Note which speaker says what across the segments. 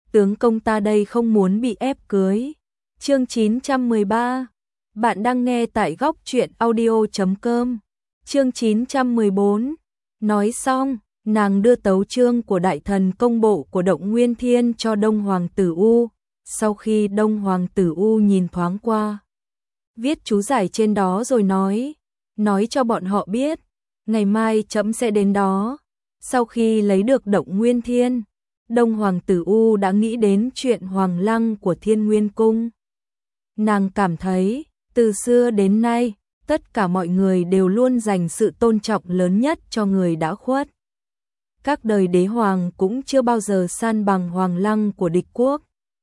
Speaker 1: tướng công ta đây không muốn bị ép cưới. Chương 913. Bạn đang nghe tại góc truyện audio.com. Chương 914. Nói xong, nàng đưa tấu chương của đại thần công bộ của Động Nguyên Thiên cho Đông Hoàng tử U. Sau khi Đông Hoàng tử U nhìn thoáng qua, viết chú giải trên đó rồi nói cho bọn họ biết, ngày mai trẫm sẽ đến đó. Sau khi lấy được Động Nguyên Thiên, Đông Hoàng tử U đã nghĩ đến chuyện Hoàng Lăng của Thiên Nguyên Cung. Nàng cảm thấy, từ xưa đến nay, tất cả mọi người đều luôn dành sự tôn trọng lớn nhất cho người đã khuất. Các đời đế hoàng cũng chưa bao giờ san bằng Hoàng Lăng của địch quốc.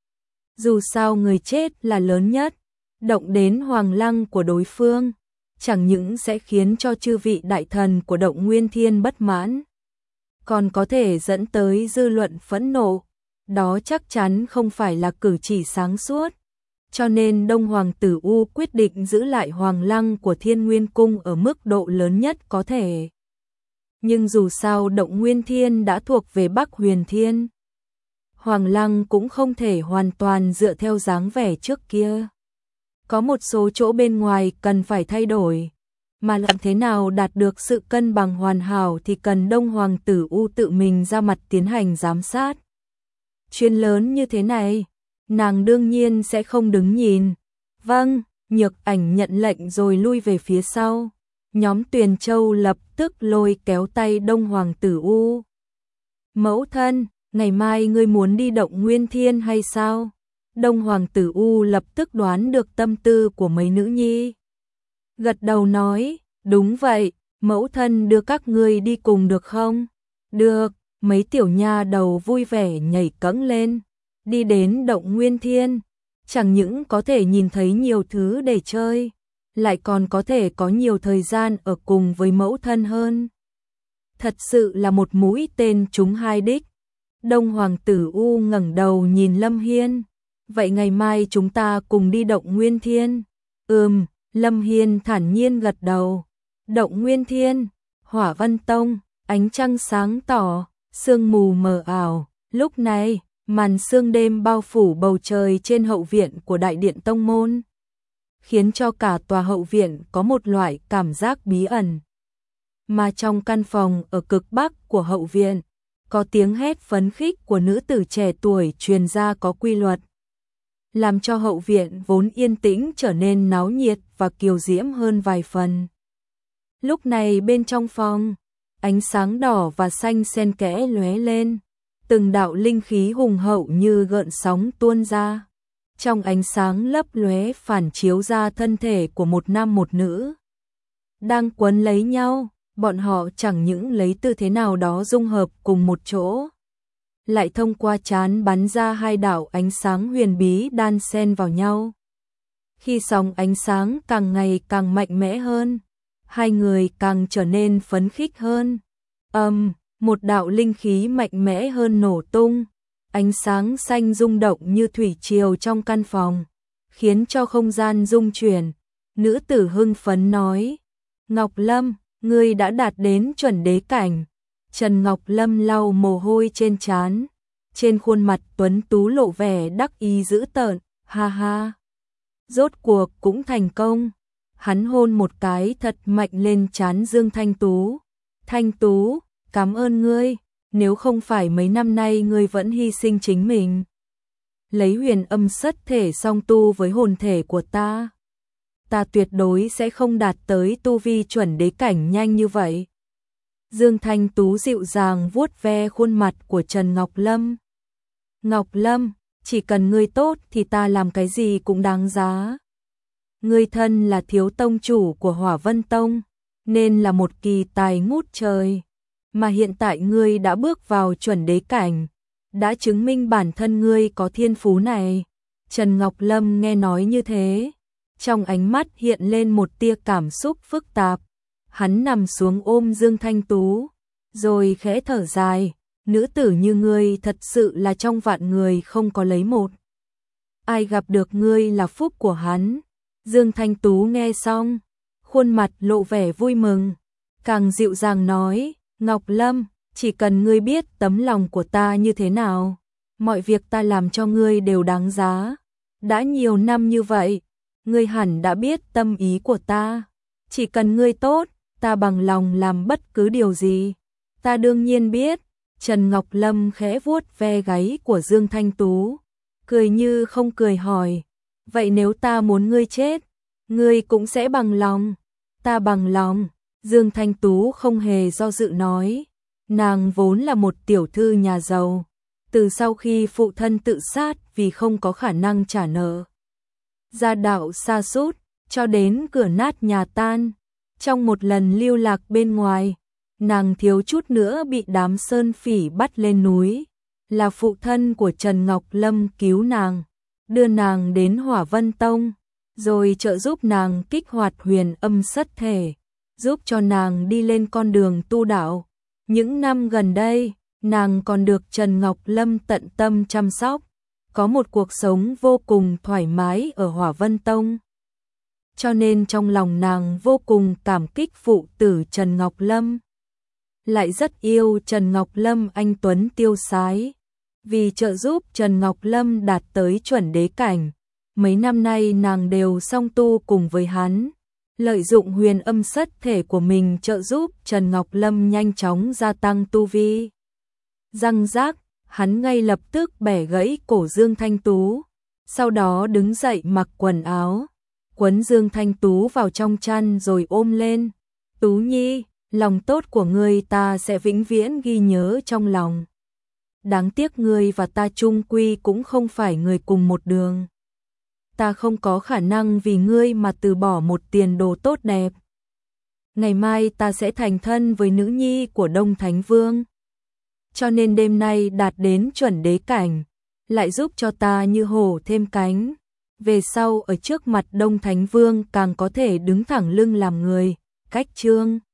Speaker 1: Dù sao người chết là lớn nhất, động đến Hoàng Lăng của đối phương, chẳng những sẽ khiến cho chư vị đại thần của Động Nguyên Thiên bất mãn, còn có thể dẫn tới dư luận phẫn nộ. Đó chắc chắn không phải là cử chỉ sáng suốt. Cho nên Đông Hoàng tử U quyết định giữ lại Hoàng Lăng của Thiên Nguyên Cung ở mức độ lớn nhất có thể. Nhưng dù sao Động Nguyên Thiên đã thuộc về Bắc Huyền Thiên, Hoàng Lăng cũng không thể hoàn toàn dựa theo dáng vẻ trước kia. Có một số chỗ bên ngoài cần phải thay đổi, mà làm thế nào đạt được sự cân bằng hoàn hảo thì cần Đông Hoàng tử U tự mình ra mặt tiến hành giám sát. Chuyện lớn như thế này, nàng đương nhiên sẽ không đứng nhìn. Vâng, Nhược Ảnh nhận lệnh rồi lui về phía sau. Nhóm Tuyền Châu lập tức lôi kéo tay Đông Hoàng tử U. Mẫu thân, ngày mai ngươi muốn đi Động Nguyên Thiên hay sao? Đông Hoàng tử U lập tức đoán được tâm tư của mấy nữ nhi. Gật đầu nói, đúng vậy, mẫu thân đưa các ngươi đi cùng được không? Được, mấy tiểu nha đầu vui vẻ nhảy cẫng lên. Đi đến Động Nguyên Thiên, chẳng những có thể nhìn thấy nhiều thứ để chơi, lại còn có thể có nhiều thời gian ở cùng với mẫu thân hơn. Thật sự là một mũi tên trúng hai đích. Đông Hoàng tử U ngẩng đầu nhìn Lâm Hiên. Vậy ngày mai chúng ta cùng đi Động Nguyên Thiên. Lâm Hiên thản nhiên gật đầu. Động Nguyên Thiên, Hỏa Vân Tông, ánh trăng sáng tỏ, sương mù mờ ảo. Lúc này, màn sương đêm bao phủ bầu trời trên hậu viện của đại điện tông môn, khiến cho cả tòa hậu viện có một loại cảm giác bí ẩn. Mà trong căn phòng ở cực bắc của hậu viện, có tiếng hét phấn khích của nữ tử trẻ tuổi truyền ra có quy luật, làm cho hậu viện vốn yên tĩnh trở nên náo nhiệt và kiều diễm hơn vài phần. Lúc này bên trong phòng, ánh sáng đỏ và xanh xen kẽ lóe lên, từng đạo linh khí hùng hậu như gợn sóng tuôn ra. Trong ánh sáng lấp lóe phản chiếu ra thân thể của một nam một nữ đang quấn lấy nhau. Bọn họ chẳng những lấy tư thế nào đó dung hợp cùng một chỗ, lại thông qua trán bắn ra hai đạo ánh sáng huyền bí đan xen vào nhau. Khi sóng ánh sáng càng ngày càng mạnh mẽ hơn, hai người càng trở nên phấn khích hơn. Một đạo linh khí mạnh mẽ hơn nổ tung, ánh sáng xanh rung động như thủy triều trong căn phòng, khiến cho không gian rung chuyển. Nữ tử hưng phấn nói, Ngọc Lâm, ngươi đã đạt đến chuẩn đế cảnh. Trần Ngọc Lâm lau mồ hôi trên trán, trên khuôn mặt tuấn tú lộ vẻ đắc ý dữ tợn, ha ha. Rốt cuộc cũng thành công. Hắn hôn một cái thật mạnh lên trán Dương Thanh Tú. Thanh Tú, cảm ơn ngươi, nếu không phải mấy năm nay ngươi vẫn hy sinh chính mình, lấy huyền âm sất thể song tu với hồn thể của ta tuyệt đối sẽ không đạt tới tu vi chuẩn đế cảnh nhanh như vậy. Dương Thanh Tú dịu dàng vuốt ve khuôn mặt của Trần Ngọc Lâm. Ngọc Lâm, chỉ cần ngươi tốt thì ta làm cái gì cũng đáng giá. Ngươi thân là thiếu tông chủ của Hỏa Vân Tông, nên là một kỳ tài ngút trời. Mà hiện tại ngươi đã bước vào chuẩn đế cảnh, đã chứng minh bản thân ngươi có thiên phú này. Trần Ngọc Lâm nghe nói như thế, trong ánh mắt hiện lên một tia cảm xúc phức tạp. Hắn nằm xuống ôm Dương Thanh Tú, rồi khẽ thở dài, nữ tử như ngươi thật sự là trong vạn người không có lấy một. Ai gặp được ngươi là phúc của hắn. Dương Thanh Tú nghe xong, khuôn mặt lộ vẻ vui mừng, càng dịu dàng nói, Ngọc Lâm, chỉ cần ngươi biết tấm lòng của ta như thế nào, mọi việc ta làm cho ngươi đều đáng giá. Đã nhiều năm như vậy, ngươi hẳn đã biết tâm ý của ta. Chỉ cần ngươi tốt, ta bằng lòng làm bất cứ điều gì. Ta đương nhiên biết. Trần Ngọc Lâm khẽ vuốt ve gáy của Dương Thanh Tú, cười như không cười hỏi, vậy nếu ta muốn ngươi chết, ngươi cũng sẽ bằng lòng? Ta bằng lòng. Dương Thanh Tú không hề do dự nói, nàng vốn là một tiểu thư nhà giàu, từ sau khi phụ thân tự sát vì không có khả năng trả nợ, gia đạo sa sút, cho đến cửa nát nhà tan. Trong một lần lưu lạc bên ngoài, nàng thiếu chút nữa bị đám sơn phỉ bắt lên núi. Là phụ thân của Trần Ngọc Lâm cứu nàng, đưa nàng đến Hỏa Vân Tông, rồi trợ giúp nàng kích hoạt huyền âm sất thể, giúp cho nàng đi lên con đường tu đạo. Những năm gần đây, nàng còn được Trần Ngọc Lâm tận tâm chăm sóc, có một cuộc sống vô cùng thoải mái ở Hỏa Vân Tông. Cho nên trong lòng nàng vô cùng cảm kích phụ tử Trần Ngọc Lâm. Lại rất yêu Trần Ngọc Lâm anh tuấn tiêu sái. Vì trợ giúp Trần Ngọc Lâm đạt tới chuẩn đế cảnh, mấy năm nay nàng đều song tu cùng với hắn, lợi dụng huyền âm sất thể của mình trợ giúp Trần Ngọc Lâm nhanh chóng gia tăng tu vi. Răng rác, hắn ngay lập tức bẻ gãy cổ Dương Thanh Tú, sau đó đứng dậy mặc quần áo, quấn Dương Thanh Tú vào trong chăn rồi ôm lên. Tú Nhi, lòng tốt của ngươi ta sẽ vĩnh viễn ghi nhớ trong lòng. Đáng tiếc ngươi và ta chung quy cũng không phải người cùng một đường. Ta không có khả năng vì ngươi mà từ bỏ một tiền đồ tốt đẹp. Ngày mai ta sẽ thành thân với nữ nhi của Đông Thánh Vương. Cho nên đêm nay đạt đến chuẩn đế cảnh, lại giúp cho ta như hổ thêm cánh. Về sau ở trước mặt Đông Thánh Vương càng có thể đứng thẳng lưng làm người. Cách chương